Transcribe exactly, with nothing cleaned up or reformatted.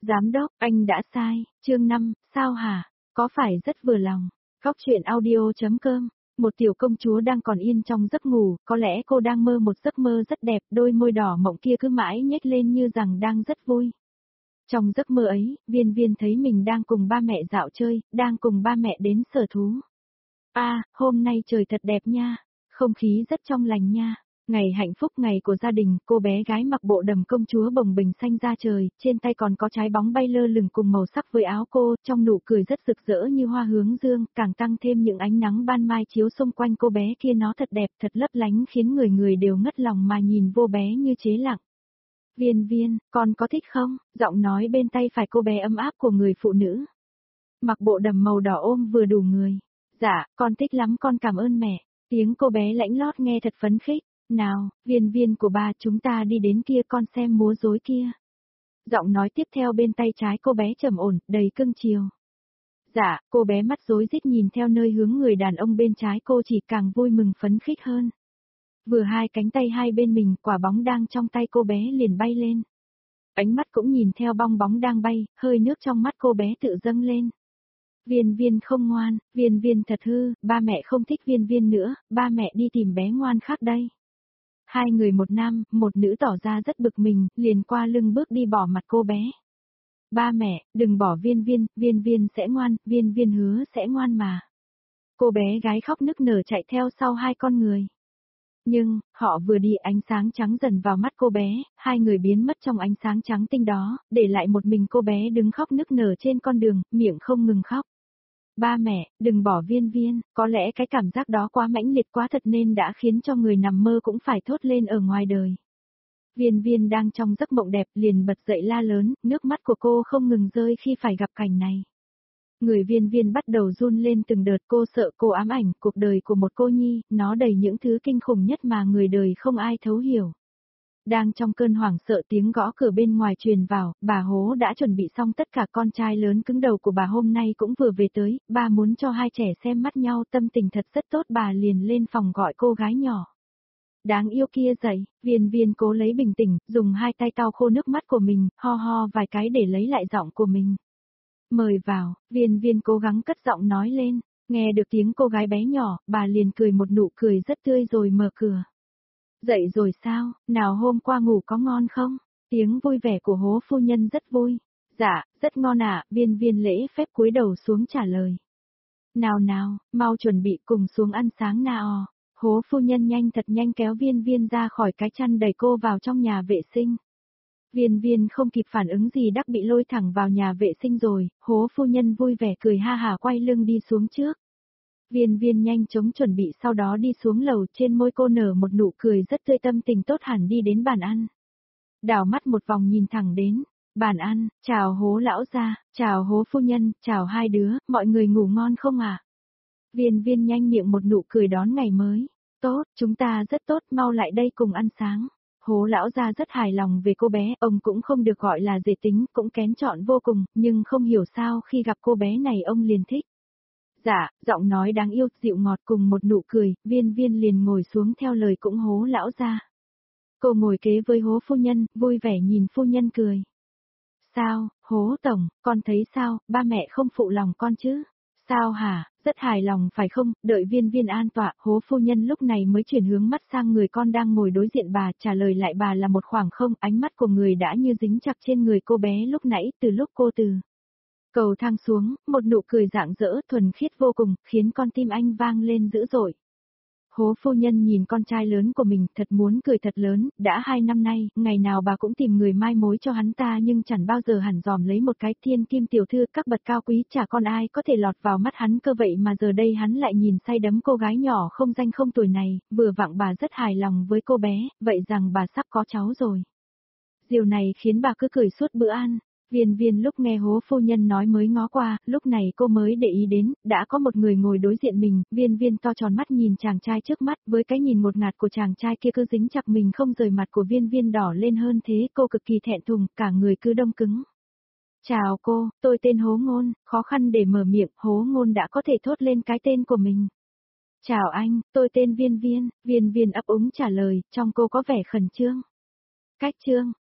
Giám đốc, anh đã sai, chương năm, sao hả? Có phải rất vừa lòng? Góc truyện audio.com. Một tiểu công chúa đang còn yên trong giấc ngủ, có lẽ cô đang mơ một giấc mơ rất đẹp, đôi môi đỏ mọng kia cứ mãi nhếch lên như rằng đang rất vui. Trong giấc mơ ấy, Viên Viên thấy mình đang cùng ba mẹ dạo chơi, đang cùng ba mẹ đến sở thú. À, hôm nay trời thật đẹp nha, không khí rất trong lành nha. Ngày hạnh phúc ngày của gia đình, cô bé gái mặc bộ đầm công chúa bồng bềnh xanh ra trời, trên tay còn có trái bóng bay lơ lửng cùng màu sắc với áo cô, trong nụ cười rất rực rỡ như hoa hướng dương, càng tăng thêm những ánh nắng ban mai chiếu xung quanh cô bé kia, nó thật đẹp, thật lấp lánh khiến người người đều ngất lòng mà nhìn vô bé như chế lặng. Viên Viên, con có thích không? Giọng nói bên tay phải cô bé ấm áp của người phụ nữ. Mặc bộ đầm màu đỏ ôm vừa đủ người. Dạ, con thích lắm, con cảm ơn mẹ. Tiếng cô bé lãnh lót nghe thật phấn khích. Nào, Viên Viên của ba, chúng ta đi đến kia con xem múa rối kia. Giọng nói tiếp theo bên tay trái cô bé trầm ổn, đầy cưng chiều. Dạ, cô bé mắt rối rít nhìn theo nơi hướng người đàn ông bên trái cô chỉ càng vui mừng phấn khích hơn. Vừa hai cánh tay hai bên mình, quả bóng đang trong tay cô bé liền bay lên. Ánh mắt cũng nhìn theo bong bóng đang bay, hơi nước trong mắt cô bé tự dâng lên. Viên Viên không ngoan, Viên Viên thật hư, ba mẹ không thích Viên Viên nữa, ba mẹ đi tìm bé ngoan khác đây. Hai người một nam, một nữ tỏ ra rất bực mình, liền qua lưng bước đi bỏ mặt cô bé. Ba mẹ, đừng bỏ Viên Viên, Viên Viên sẽ ngoan, Viên Viên hứa sẽ ngoan mà. Cô bé gái khóc nức nở chạy theo sau hai con người. Nhưng, họ vừa đi ánh sáng trắng dần vào mắt cô bé, hai người biến mất trong ánh sáng trắng tinh đó, để lại một mình cô bé đứng khóc nức nở trên con đường, miệng không ngừng khóc. Ba mẹ, đừng bỏ Viên Viên, có lẽ cái cảm giác đó quá mãnh liệt quá thật nên đã khiến cho người nằm mơ cũng phải thốt lên ở ngoài đời. Viên Viên đang trong giấc mộng đẹp liền bật dậy la lớn, nước mắt của cô không ngừng rơi khi phải gặp cảnh này. Người Viên Viên bắt đầu run lên từng đợt, cô sợ, cô ám ảnh, cuộc đời của một cô nhi, nó đầy những thứ kinh khủng nhất mà người đời không ai thấu hiểu. Đang trong cơn hoảng sợ tiếng gõ cửa bên ngoài truyền vào, bà Hố đã chuẩn bị xong tất cả, con trai lớn cứng đầu của bà hôm nay cũng vừa về tới, bà muốn cho hai trẻ xem mắt nhau, tâm tình thật rất tốt, bà liền lên phòng gọi cô gái nhỏ. Đáng yêu kia dậy, Viên Viên cố lấy bình tĩnh, dùng hai tay lau khô nước mắt của mình, ho ho vài cái để lấy lại giọng của mình. Mời vào, Viên Viên cố gắng cất giọng nói lên, nghe được tiếng cô gái bé nhỏ, bà liền cười một nụ cười rất tươi rồi mở cửa. Dậy rồi sao, nào hôm qua ngủ có ngon không? Tiếng vui vẻ của Hố phu nhân rất vui. Dạ, rất ngon ạ, à, Viên Viên lễ phép cúi đầu xuống trả lời. Nào nào, mau chuẩn bị cùng xuống ăn sáng nào. Hố phu nhân nhanh thật nhanh kéo Viên Viên ra khỏi cái chăn đẩy cô vào trong nhà vệ sinh. Viên Viên không kịp phản ứng gì đắc bị lôi thẳng vào nhà vệ sinh rồi, Hố phu nhân vui vẻ cười ha hả quay lưng đi xuống trước. Viên Viên nhanh chóng chuẩn bị sau đó đi xuống lầu, trên môi cô nở một nụ cười rất tươi, tâm tình tốt hẳn đi đến bàn ăn. Đảo mắt một vòng nhìn thẳng đến bàn ăn, chào Hố lão gia, chào Hố phu nhân, chào hai đứa, mọi người ngủ ngon không ạ? À? Viên Viên nhanh miệng một nụ cười đón ngày mới. Tốt, chúng ta rất tốt, mau lại đây cùng ăn sáng. Hố lão gia rất hài lòng về cô bé, ông cũng không được gọi là dễ tính, cũng kén chọn vô cùng, nhưng không hiểu sao khi gặp cô bé này ông liền thích. Dạ, giọng nói đáng yêu, dịu ngọt cùng một nụ cười, Viên Viên liền ngồi xuống theo lời cũng Hố lão gia. Cô ngồi kế với Hố phu nhân, vui vẻ nhìn phu nhân cười. Sao, Hố tổng, con thấy sao, ba mẹ không phụ lòng con chứ? Sao hả, rất hài lòng phải không? Đợi Viên Viên an tọa, Hố phu nhân lúc này mới chuyển hướng mắt sang người con đang ngồi đối diện bà, trả lời lại bà là một khoảng không, ánh mắt của người đã như dính chặt trên người cô bé lúc nãy, từ lúc cô từ cầu thang xuống, một nụ cười rạng rỡ thuần khiết vô cùng, khiến con tim anh vang lên dữ dội. Hố phu nhân nhìn con trai lớn của mình, thật muốn cười thật lớn, đã hai năm nay, ngày nào bà cũng tìm người mai mối cho hắn ta nhưng chẳng bao giờ hẳn dòm lấy một cái thiên kim tiểu thư các bậc cao quý, chả con ai có thể lọt vào mắt hắn cơ, vậy mà giờ đây hắn lại nhìn say đắm cô gái nhỏ không danh không tuổi này, vừa vặn bà rất hài lòng với cô bé, vậy rằng bà sắp có cháu rồi. Điều này khiến bà cứ cười suốt bữa ăn. Viên Viên lúc nghe Hố phu nhân nói mới ngó qua, lúc này cô mới để ý đến, đã có một người ngồi đối diện mình, Viên Viên to tròn mắt nhìn chàng trai trước mắt, với cái nhìn một ngạt của chàng trai kia cứ dính chặt mình không rời, mặt của Viên Viên đỏ lên hơn thế, cô cực kỳ thẹn thùng, cả người cứ đông cứng. Chào cô, tôi tên Hố Ngôn, khó khăn để mở miệng, Hố Ngôn đã có thể thốt lên cái tên của mình. Chào anh, tôi tên Viên Viên, Viên Viên ấp úng trả lời, trong cô có vẻ khẩn trương. Cách trương.